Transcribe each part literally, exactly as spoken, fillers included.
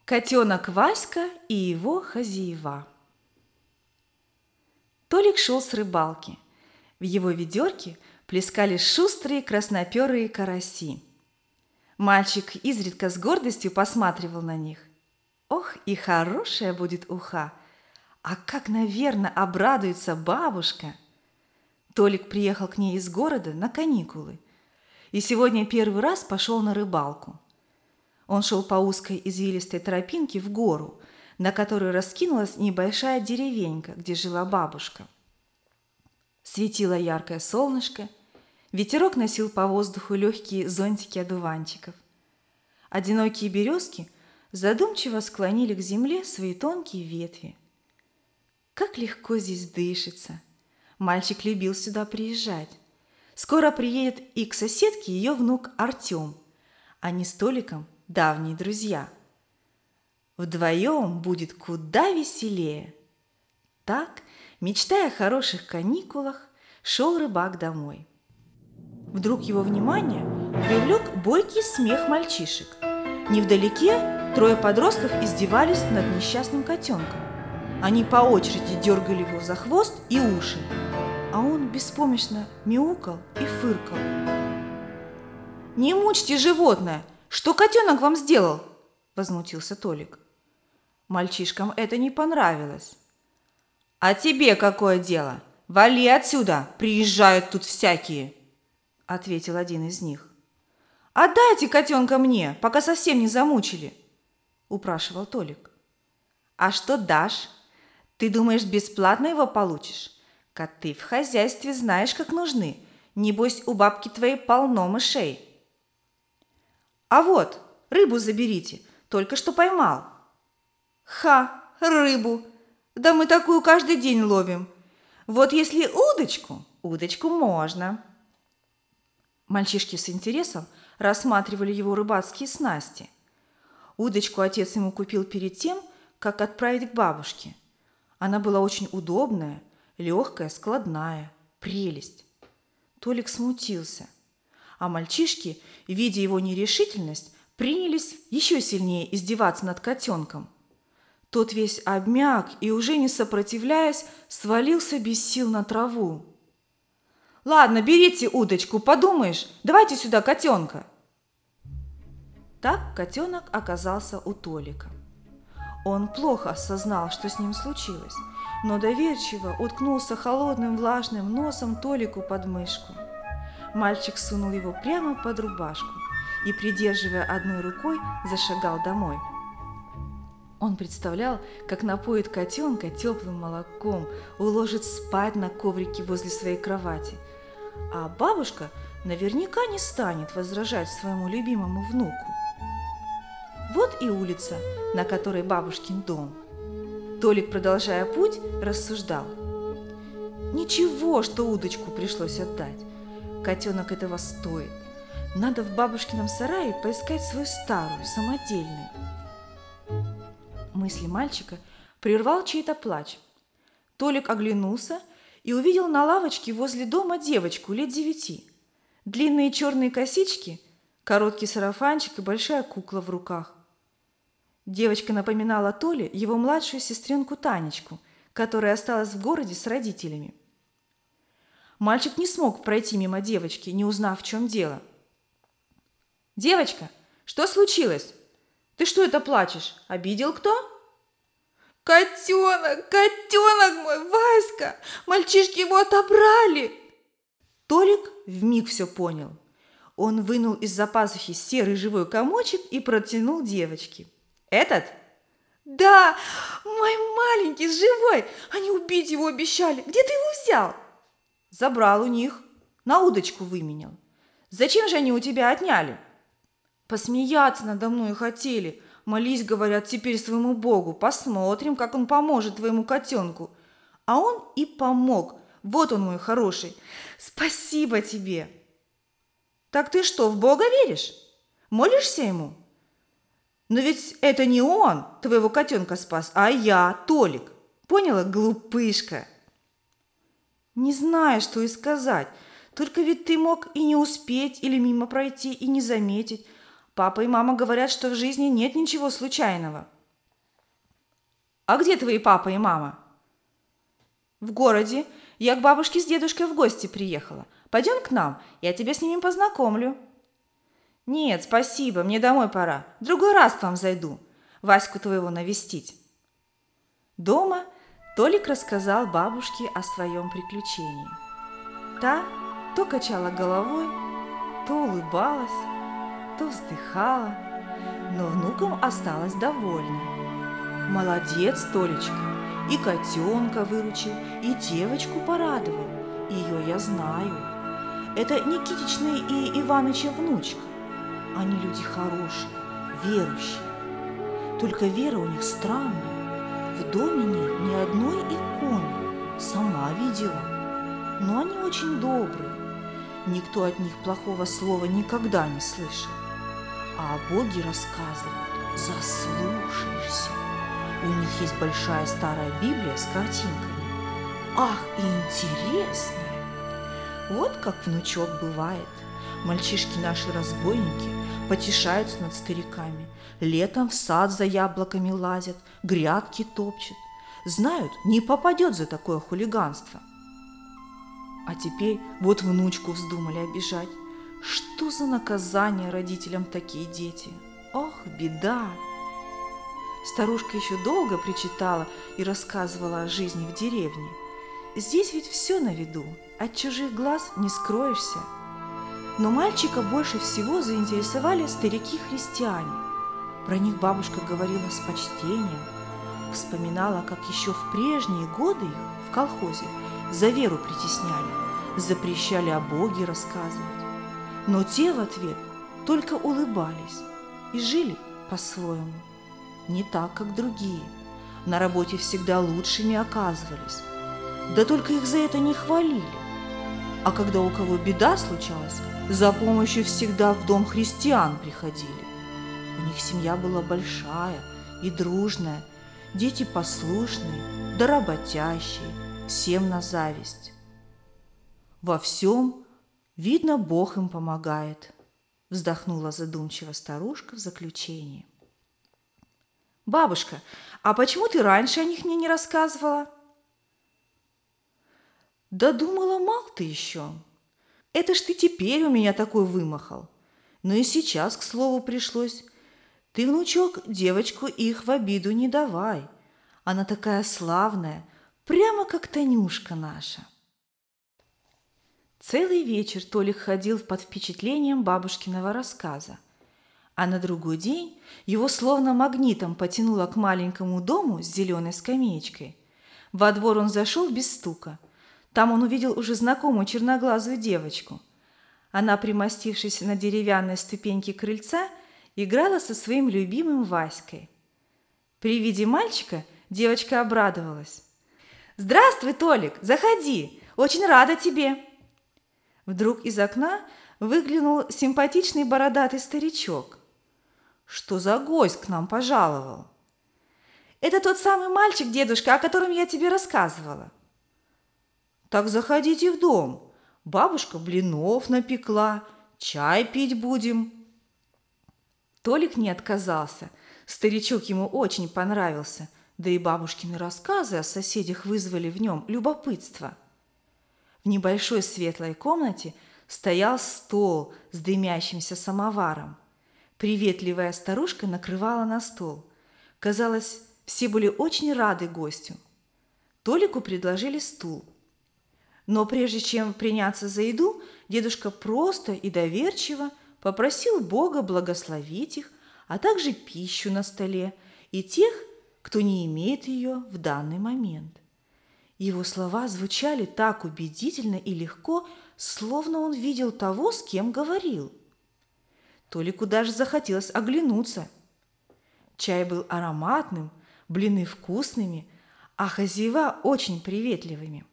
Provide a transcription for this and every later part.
Котенок Васька и его хозяева. Толик шел с рыбалки. В его ведерке плескали шустрые красноперые караси. Мальчик изредка с гордостью посматривал на них. Ох, и хорошая будет уха! А как, наверное, обрадуется бабушка! Толик приехал к ней из города на каникулы и сегодня первый раз пошел на рыбалку. Он шел по узкой извилистой тропинке в гору, на которой раскинулась небольшая деревенька, где жила бабушка. Светило яркое солнышко, ветерок носил по воздуху легкие зонтики одуванчиков. Одинокие березки задумчиво склонили к земле свои тонкие ветви. Как легко здесь дышится! Мальчик любил сюда приезжать. Скоро приедет и к соседке ее внук Артем. Они с Толиком давние друзья. Вдвоем будет куда веселее. Так, мечтая о хороших каникулах, шел рыбак домой. Вдруг его внимание привлек бойкий смех мальчишек. Невдалеке трое подростков издевались над несчастным котенком. Они по очереди дергали его за хвост и уши, а он беспомощно мяукал и фыркал. «Не мучьте животное! Что котенок вам сделал?» – возмутился Толик. Мальчишкам это не понравилось. «А тебе какое дело? Вали отсюда! Приезжают тут всякие!» – ответил один из них. «Отдайте котенка мне, пока совсем не замучили!» – упрашивал Толик. «А что дашь? Ты думаешь, бесплатно его получишь? Коты в хозяйстве знаешь, как нужны. Небось, у бабки твоей полно мышей». «А вот, рыбу заберите, только что поймал». «Ха, рыбу! Да мы такую каждый день ловим. Вот если удочку, удочку можно». Мальчишки с интересом рассматривали его рыбацкие снасти. Удочку отец ему купил перед тем, как отправить к бабушке. Она была очень удобная, легкая, складная, прелесть. Толик смутился. А мальчишки, видя его нерешительность, принялись еще сильнее издеваться над котенком. Тот весь обмяк и, уже не сопротивляясь, свалился без сил на траву. «Ладно, берите удочку, подумаешь, давайте сюда котенка». Так котенок оказался у Толика. Он плохо осознал, что с ним случилось, но доверчиво уткнулся холодным влажным носом Толику под мышку. Мальчик сунул его прямо под рубашку и, придерживая одной рукой, зашагал домой. Он представлял, как напоит котенка теплым молоком, уложит спать на коврике возле своей кровати. А бабушка наверняка не станет возражать своему любимому внуку. Вот и улица, на которой бабушкин дом. Толик, продолжая путь, рассуждал. Ничего, что удочку пришлось отдать. Котенок этого стоит. Надо в бабушкином сарае поискать свою старую, самодельную. Мысли мальчика прервал чей-то плач. Толик оглянулся и увидел на лавочке возле дома девочку лет девяти. Длинные черные косички, короткий сарафанчик и большая кукла в руках. Девочка напоминала Толе его младшую сестренку Танечку, которая осталась в городе с родителями. Мальчик не смог пройти мимо девочки, не узнав, в чем дело. «Девочка, что случилось? Ты что это плачешь? Обидел кто?» «Котенок, котенок мой, Васька! Мальчишки его отобрали!» Толик вмиг все понял. Он вынул из-за пазухи серый живой комочек и протянул девочке. «Этот?» «Да, мой маленький, живой! Они убить его обещали! Где ты его взял?» «Забрал у них, на удочку выменял. Зачем же они у тебя отняли?» «Посмеяться надо мной хотели. Молись, говорят, теперь своему Богу. Посмотрим, как он поможет твоему котенку». А он и помог. Вот он, мой хороший. Спасибо тебе. «Так ты что, в Бога веришь? Молишься ему?» «Но ведь это не он твоего котенка спас, а я, Толик. Поняла, глупышка?» «Не знаю, что и сказать. Только ведь ты мог и не успеть, или мимо пройти и не заметить. Папа и мама говорят, что в жизни нет ничего случайного». А где твои папа и мама? В городе. Я к бабушке с дедушкой в гости приехала. Пойдем к нам, я тебя с ними познакомлю. Нет, спасибо, мне домой пора. В другой раз к вам зайду, Ваську твоего навестить. Дома Толик рассказал бабушке о своем приключении. Та то качала головой, то улыбалась, то вздыхала, но внуком осталась довольна. Молодец, Толечка, и котенка выручил, и девочку порадовал. Ее я знаю. Это Никитична и Иваныча внучка. Они люди хорошие, верующие. Только вера у них странная. В доме нет ни одной иконы, сама видела. Но они очень добрые. Никто от них плохого слова никогда не слышал. А о Боге рассказывают, заслушаешься. У них есть большая старая Библия с картинками. Ах, и интересная! Вот как внучок бывает. Мальчишки наши разбойники потешаются над стариками. Летом в сад за яблоками лазят, грядки топчут. Знают, не попадет за такое хулиганство. А теперь вот внучку вздумали обижать. Что за наказание родителям такие дети? Ох, беда! Старушка еще долго причитала и рассказывала о жизни в деревне. Здесь ведь все на виду, от чужих глаз не скроешься. Но мальчика больше всего заинтересовали старики-христиане. Про них бабушка говорила с почтением, вспоминала, как еще в прежние годы их в колхозе за веру притесняли, запрещали о Боге рассказывать. Но те в ответ только улыбались и жили по-своему. Не так, как другие. На работе всегда лучшими оказывались. Да только их за это не хвалили. А когда у кого беда случалась, за помощью всегда в дом христиан приходили. У них семья была большая и дружная, дети послушные, да работящие, всем на зависть. Во всем, видно, Бог им помогает, вздохнула задумчиво старушка в заключении. Бабушка, а почему ты раньше о них мне не рассказывала? Да думала, мал ты еще. Это ж ты теперь у меня такой вымахал. Но и сейчас, к слову, пришлось. Ты, внучок, девочку их в обиду не давай. Она такая славная, прямо как Танюшка наша. Целый вечер Толик ходил под впечатлением бабушкиного рассказа. А на другой день его словно магнитом потянуло к маленькому дому с зеленой скамеечкой. Во двор он зашел без стука. Там он увидел уже знакомую черноглазую девочку. Она, примостившись на деревянной ступеньке крыльца, играла со своим любимым Васькой. При виде мальчика девочка обрадовалась. «Здравствуй, Толик, заходи, очень рада тебе!» Вдруг из окна выглянул симпатичный бородатый старичок. «Что за гость к нам пожаловал?» «Это тот самый мальчик, дедушка, о котором я тебе рассказывала». «Так заходите в дом. Бабушка блинов напекла, чай пить будем». Толик не отказался. Старичок ему очень понравился, да и бабушкины рассказы о соседях вызвали в нем любопытство. В небольшой светлой комнате стоял стол с дымящимся самоваром. Приветливая старушка накрывала на стол. Казалось, все были очень рады гостю. Толику предложили стул. Но прежде чем приняться за еду, дедушка просто и доверчиво попросил Бога благословить их, а также пищу на столе и тех, кто не имеет ее в данный момент. Его слова звучали так убедительно и легко, словно он видел того, с кем говорил. Толику даже захотелось оглянуться. Чай был ароматным, блины вкусными, а хозяева очень приветливыми.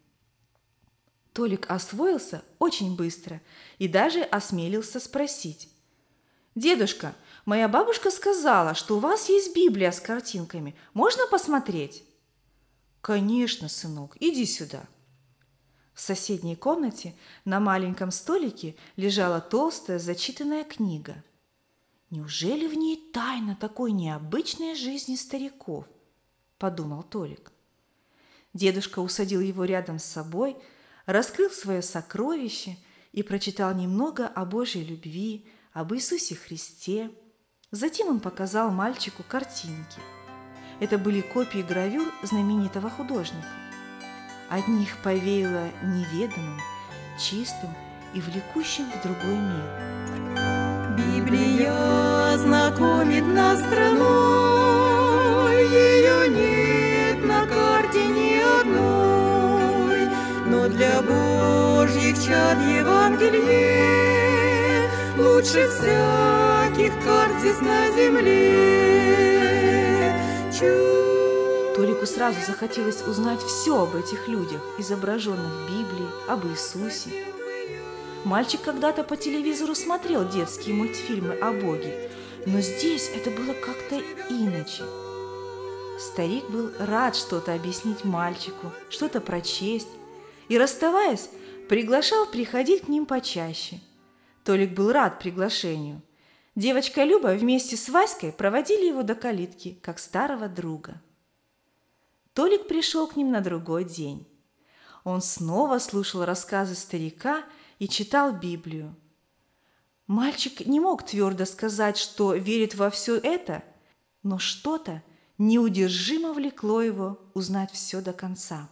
Толик освоился очень быстро и даже осмелился спросить. «Дедушка, моя бабушка сказала, что у вас есть Библия с картинками. Можно посмотреть?» «Конечно, сынок, иди сюда». В соседней комнате на маленьком столике лежала толстая зачитанная книга. Неужели в ней тайна такой необычной жизни стариков? подумал Толик. Дедушка усадил его рядом с собой, раскрыл свое сокровище и прочитал немного о Божьей любви, об Иисусе Христе. Затем он показал мальчику картинки. Это были копии гравюр знаменитого художника. От них повеяло неведомым, чистым и влекущим в другой мир. Библия знакомит нас с страной, ее нет на карте ни одной, но для Божьих чад Евангелие лучше всяких карт здесь на земле. Чу- Толику сразу захотелось узнать все об этих людях, изображенных в Библии, об Иисусе. Мальчик когда-то по телевизору смотрел детские мультфильмы о Боге, но здесь это было как-то иначе. Старик был рад что-то объяснить мальчику, что-то прочесть, и, расставаясь, приглашал приходить к ним почаще. Толик был рад приглашению. Девочка Люба вместе с Васькой проводили его до калитки, как старого друга. Толик пришел к ним на другой день. Он снова слушал рассказы старика и читал Библию. Мальчик не мог твердо сказать, что верит во все это, но что-то неудержимо влекло его узнать все до конца.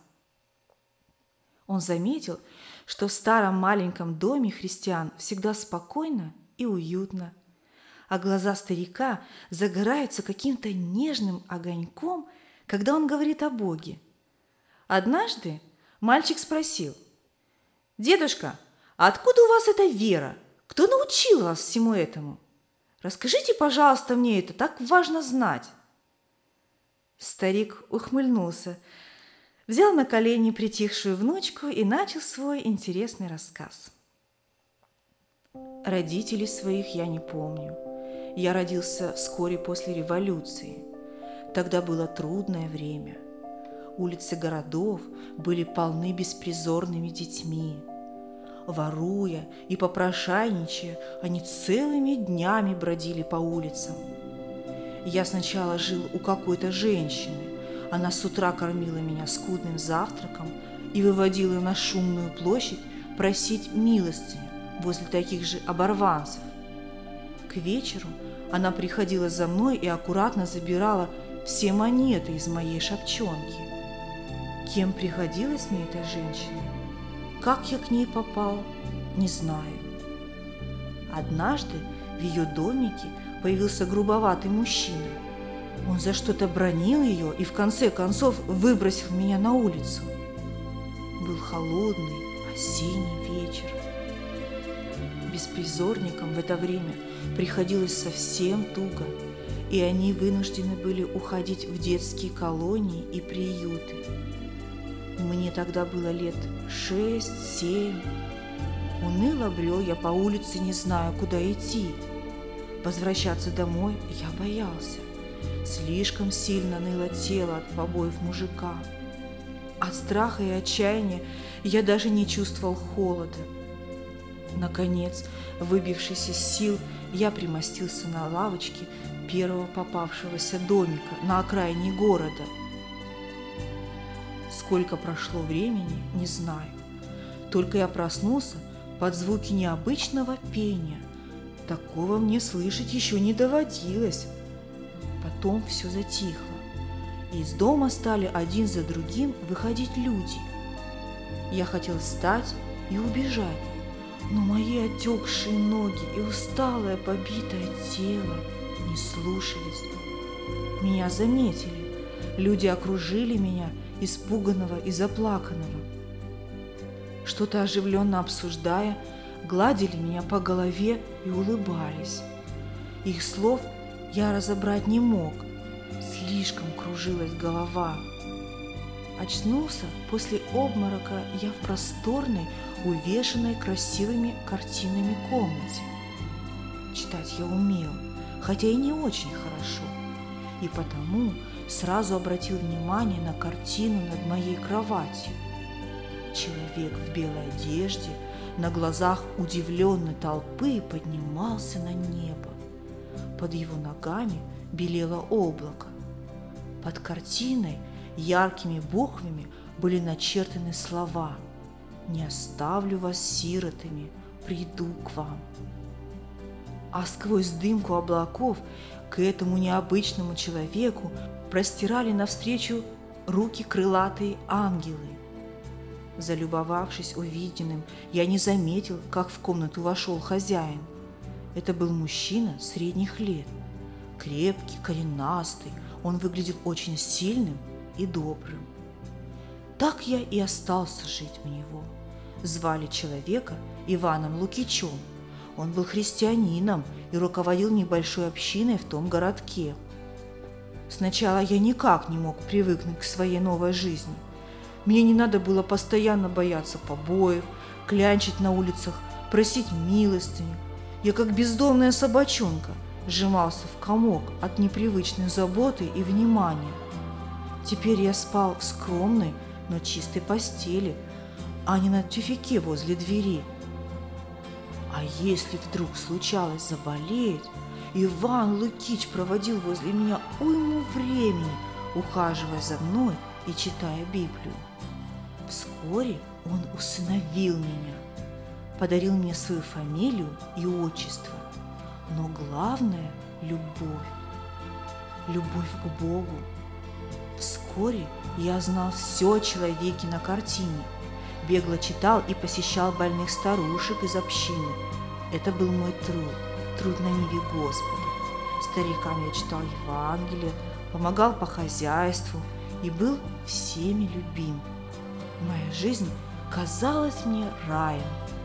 Он заметил, что в старом маленьком доме христиан всегда спокойно и уютно, а глаза старика загораются каким-то нежным огоньком, когда он говорит о Боге. Однажды мальчик спросил: «Дедушка, а откуда у вас эта вера? Кто научил вас всему этому? Расскажите, пожалуйста, мне это, так важно знать». Старик ухмыльнулся, взял на колени притихшую внучку и начал свой интересный рассказ. Родителей своих я не помню. Я родился вскоре после революции. Тогда было трудное время. Улицы городов были полны беспризорными детьми. Воруя и попрошайничая, они целыми днями бродили по улицам. Я сначала жил у какой-то женщины. Она с утра кормила меня скудным завтраком и выводила на шумную площадь просить милостыню возле таких же оборванцев. К вечеру она приходила за мной и аккуратно забирала все монеты из моей шапчонки. Кем приходилась мне эта женщина? Как я к ней попал, не знаю. Однажды в ее домике появился грубоватый мужчина. Он за что-то бранил ее и в конце концов выбросил меня на улицу. Был холодный осенний вечер. Беспризорникам в это время приходилось совсем туго, и они вынуждены были уходить в детские колонии и приюты. Мне тогда было лет шесть-семь. Уныло брел я по улице, не знаю, куда идти. Возвращаться домой я боялся. Слишком сильно ныло тело от побоев мужика. От страха и отчаяния я даже не чувствовал холода. Наконец, выбившись из сил, я примостился на лавочке первого попавшегося домика на окраине города. Сколько прошло времени, не знаю. Только я проснулся под звуки необычного пения. Такого мне слышать еще не доводилось. Потом все затихло. Из дома стали один за другим выходить люди. Я хотел встать и убежать, но мои отекшие ноги и усталое побитое тело не слушались. Меня заметили. Люди окружили меня, испуганного и заплаканного. Что-то оживленно обсуждая, гладили меня по голове и улыбались. Их слов я разобрать не мог. Слишком кружилась голова. Очнулся после обморока я в просторной, увешанной красивыми картинами комнате. Читать я умел, хотя и не очень хорошо, и потому сразу обратил внимание на картину над моей кроватью. Человек в белой одежде на глазах удивленной толпы поднимался на небо. Под его ногами белело облако. Под картиной яркими буквами были начертаны слова: «Не оставлю вас сиротами, приду к вам». А сквозь дымку облаков к этому необычному человеку простирали навстречу руки крылатые ангелы. Залюбовавшись увиденным, я не заметил, как в комнату вошел хозяин. Это был мужчина средних лет, крепкий, коренастый, он выглядел очень сильным и добрым. Так я и остался жить у него. Звали человека Иваном Лукичем. Он был христианином и руководил небольшой общиной в том городке. Сначала я никак не мог привыкнуть к своей новой жизни. Мне не надо было постоянно бояться побоев, клянчить на улицах, просить милостыню. Я, как бездомная собачонка, сжимался в комок от непривычной заботы и внимания. Теперь я спал в скромной, но чистой постели, а не на тюфяке возле двери. А если вдруг случалось заболеть, Иван Лукич проводил возле меня уйму времени, ухаживая за мной и читая Библию. Вскоре он усыновил меня, подарил мне свою фамилию и отчество, но главное – любовь. Любовь к Богу. Вскоре я знал все о человеке на картине, бегло читал и посещал больных старушек из общины. Это был мой труд, труд на ниве Господа. Старикам я читал Евангелие, помогал по хозяйству и был всеми любим. Моя жизнь казалась мне раем.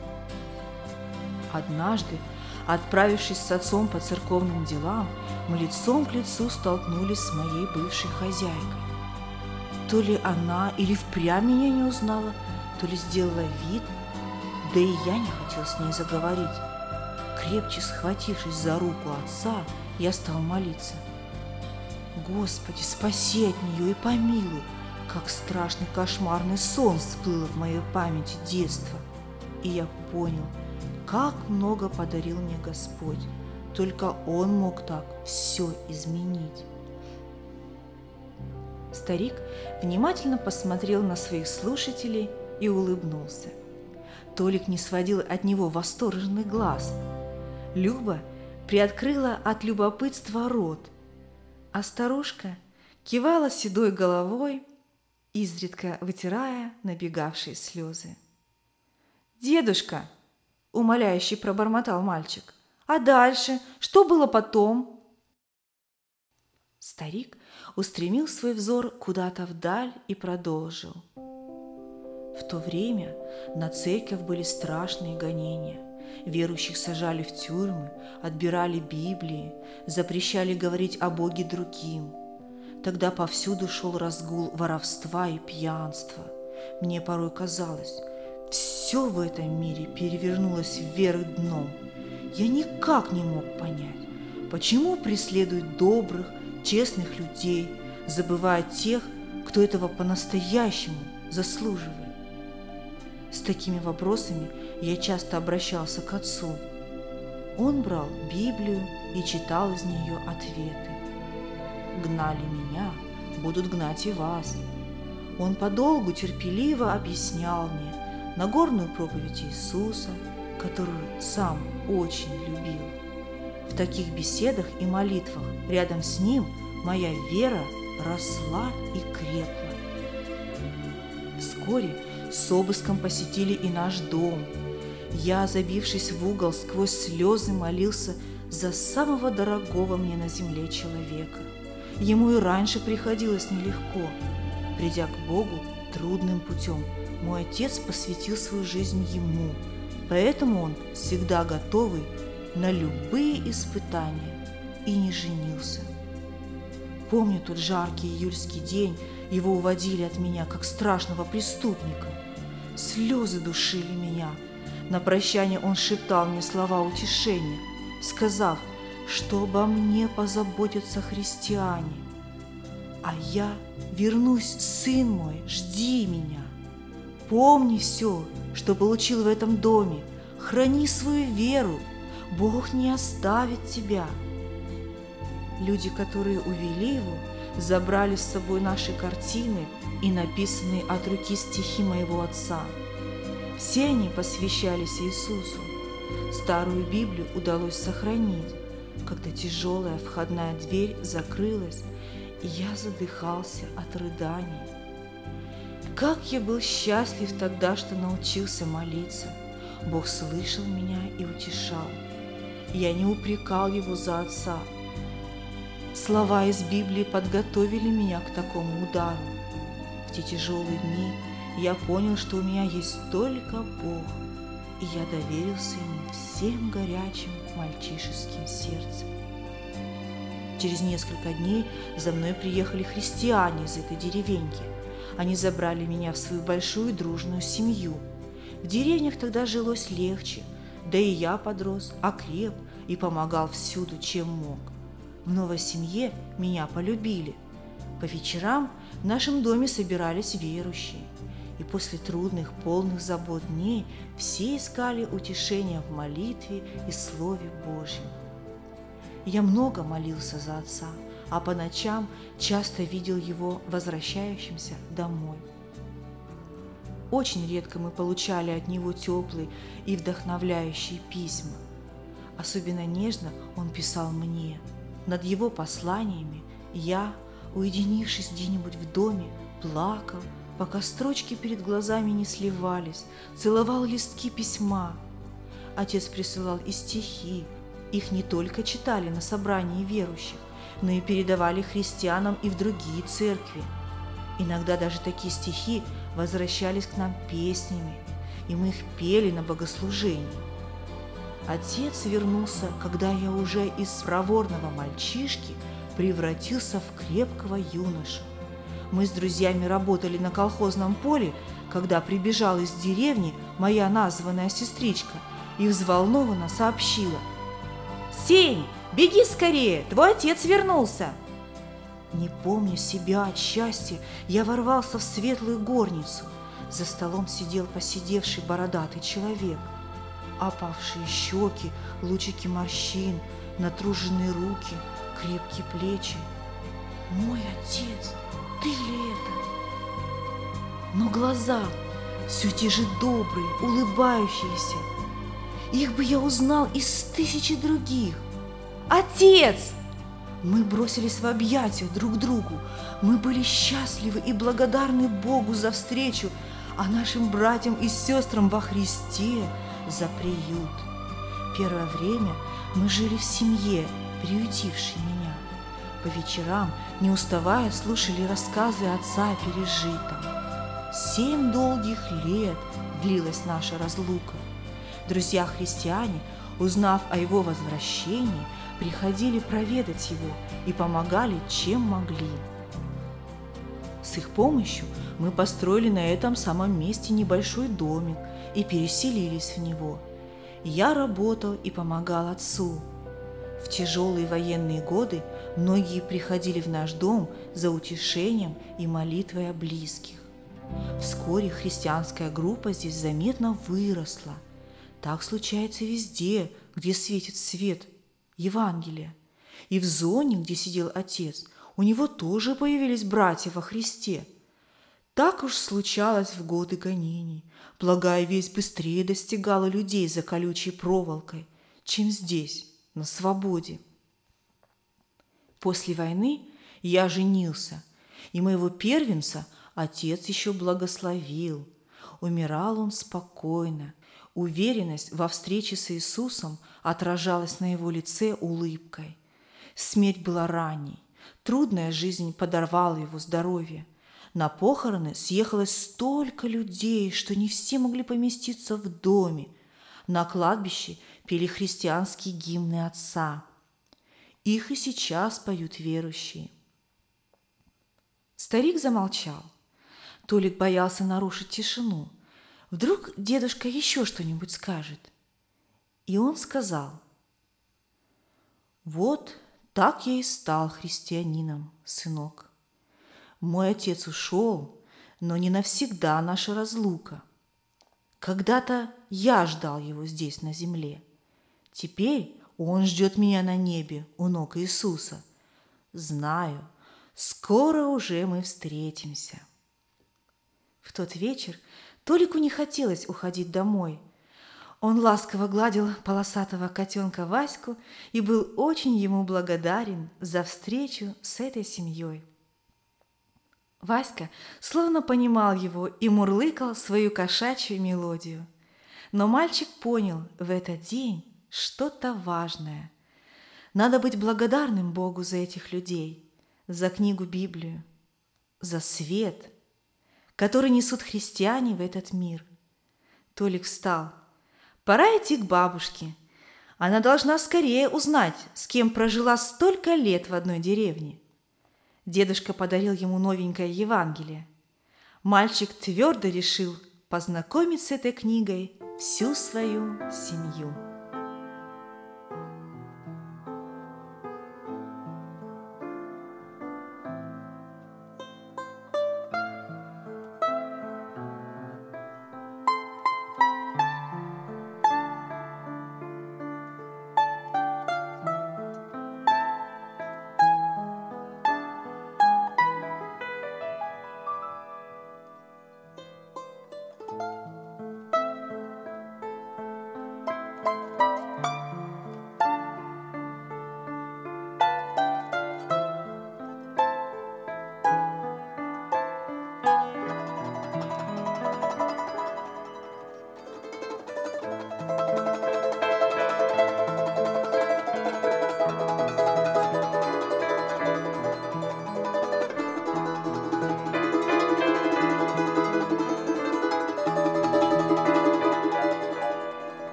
Однажды, отправившись с отцом по церковным делам, мы лицом к лицу столкнулись с моей бывшей хозяйкой. То ли она или впрямь меня не узнала, то ли сделала вид, да и я не хотел с ней заговорить. Крепче схватившись за руку отца, я стал молиться: «Господи, спаси от нее и помилуй!» Как страшный кошмарный сон всплыл в моей памяти детства. И я понял, как много подарил мне Господь. Только Он мог так все изменить. Старик внимательно посмотрел на своих слушателей и улыбнулся. Толик не сводил от него восторженный глаз. Люба приоткрыла от любопытства рот, а старушка кивала седой головой, изредка вытирая набегавшие слезы. «Дедушка!» – умоляюще пробормотал мальчик. «А дальше? Что было потом?» Старик устремил свой взор куда-то вдаль и продолжил. В то время на церковь были страшные гонения. Верующих сажали в тюрьмы, отбирали Библии, запрещали говорить о Боге другим. Тогда повсюду шел разгул воровства и пьянства. Мне порой казалось, все в этом мире перевернулось вверх дном. Я никак не мог понять, почему преследуют добрых, честных людей, забывая тех, кто этого по-настоящему заслуживает. С такими вопросами я часто обращался к отцу. Он брал Библию и читал из нее ответы. «Гнали меня, будут гнать и вас». Он подолгу терпеливо объяснял мне Нагорную проповедь Иисуса, которую сам очень любил. В таких беседах и молитвах рядом с ним моя вера росла и крепла. Вскоре с обыском посетили и наш дом. Я, забившись в угол, сквозь слезы молился за самого дорогого мне на земле человека. Ему и раньше приходилось нелегко. Придя к Богу трудным путем, мой отец посвятил свою жизнь Ему, поэтому он всегда готовый на любые испытания и не женился. Помню тот жаркий июльский день, его уводили от меня, как страшного преступника. Слезы душили меня. На прощание он шептал мне слова утешения, сказав, что обо мне позаботятся христиане. А я вернусь, сын мой, жди меня. Помни все, что получил в этом доме, храни свою веру, Бог не оставит тебя. Люди, которые увели его, забрали с собой наши картины и написанные от руки стихи моего отца. Все они посвящались Иисусу. Старую Библию удалось сохранить, когда тяжелая входная дверь закрылась, и я задыхался от рыданий. Как я был счастлив тогда, что научился молиться. Бог слышал меня и утешал. Я не упрекал его за отца. Слова из Библии подготовили меня к такому удару. В те тяжелые дни я понял, что у меня есть только Бог, и я доверился ему всем горячим мальчишеским сердцем. Через несколько дней за мной приехали христиане из этой деревеньки. Они забрали меня в свою большую дружную семью. В деревнях тогда жилось легче, да и я подрос, окреп и помогал всюду, чем мог. В новой семье меня полюбили. По вечерам в нашем доме собирались верующие, и после трудных, полных забот дней все искали утешения в молитве и Слове Божьем. Я много молился за отца, а по ночам часто видел его возвращающимся домой. Очень редко мы получали от него теплые и вдохновляющие письма. Особенно нежно он писал мне. Над его посланиями я, уединившись где-нибудь в доме, плакал, пока строчки перед глазами не сливались, целовал листки письма. Отец присылал и стихи. Их не только читали на собрании верующих, но и передавали христианам и в другие церкви. Иногда даже такие стихи возвращались к нам песнями, и мы их пели на богослужении. Отец вернулся, когда я уже из проворного мальчишки превратился в крепкого юношу. Мы с друзьями работали на колхозном поле, когда прибежала из деревни моя названная сестричка и взволнованно сообщила: «Сень, беги скорее, твой отец вернулся!» Не помня себя от счастья, я ворвался в светлую горницу. За столом сидел поседевший бородатый человек. Опавшие щеки, лучики морщин, натруженные руки, крепкие плечи. Мой отец, ты ли это? Но глаза все те же добрые, улыбающиеся. Их бы я узнал из тысячи других. Отец! Мы бросились в объятия друг к другу. Мы были счастливы и благодарны Богу за встречу, а нашим братьям и сестрам во Христе за приют. Первое время мы жили в семье, приютившей меня. По вечерам, не уставая, слушали рассказы отца о пережитом. Семь долгих лет длилась наша разлука. Друзья-христиане, узнав о его возвращении, приходили проведать его и помогали, чем могли. С их помощью мы построили на этом самом месте небольшой домик и переселились в него. Я работал и помогал отцу. В тяжелые военные годы многие приходили в наш дом за утешением и молитвой о близких. Вскоре христианская группа здесь заметно выросла. Так случается везде, где светит свет Евангелия. И в зоне, где сидел отец, у него тоже появились братья во Христе. Так уж случалось в годы гонений. Благая весть быстрее достигала людей за колючей проволокой, чем здесь, на свободе. После войны я женился, и моего первенца отец еще благословил. Умирал он спокойно. Уверенность во встрече с Иисусом отражалась на его лице улыбкой. Смерть была ранней. Трудная жизнь подорвала его здоровье. На похороны съехалось столько людей, что не все могли поместиться в доме. На кладбище пели христианские гимны отца. Их и сейчас поют верующие. Старик замолчал. Толик боялся нарушить тишину. Вдруг дедушка еще что-нибудь скажет. И он сказал: «Вот так я и стал христианином, сынок. Мой отец ушел, но не навсегда наша разлука. Когда-то я ждал его здесь, на земле. Теперь он ждет меня на небе у ног Иисуса. знаю, скоро уже мы встретимся». В тот вечер Толику не хотелось уходить домой. Он ласково гладил полосатого котенка Ваську и был очень ему благодарен за встречу с этой семьей. Васька словно понимал его и мурлыкал свою кошачью мелодию. Но мальчик понял в этот день что-то важное. Надо быть благодарным Богу за этих людей, за книгу Библию, за свет, который несут христиане в этот мир. Толик встал. Пора идти к бабушке. Она должна скорее узнать, с кем прожила столько лет в одной деревне. Дедушка подарил ему новенькое Евангелие. Мальчик твердо решил познакомить с этой книгой всю свою семью.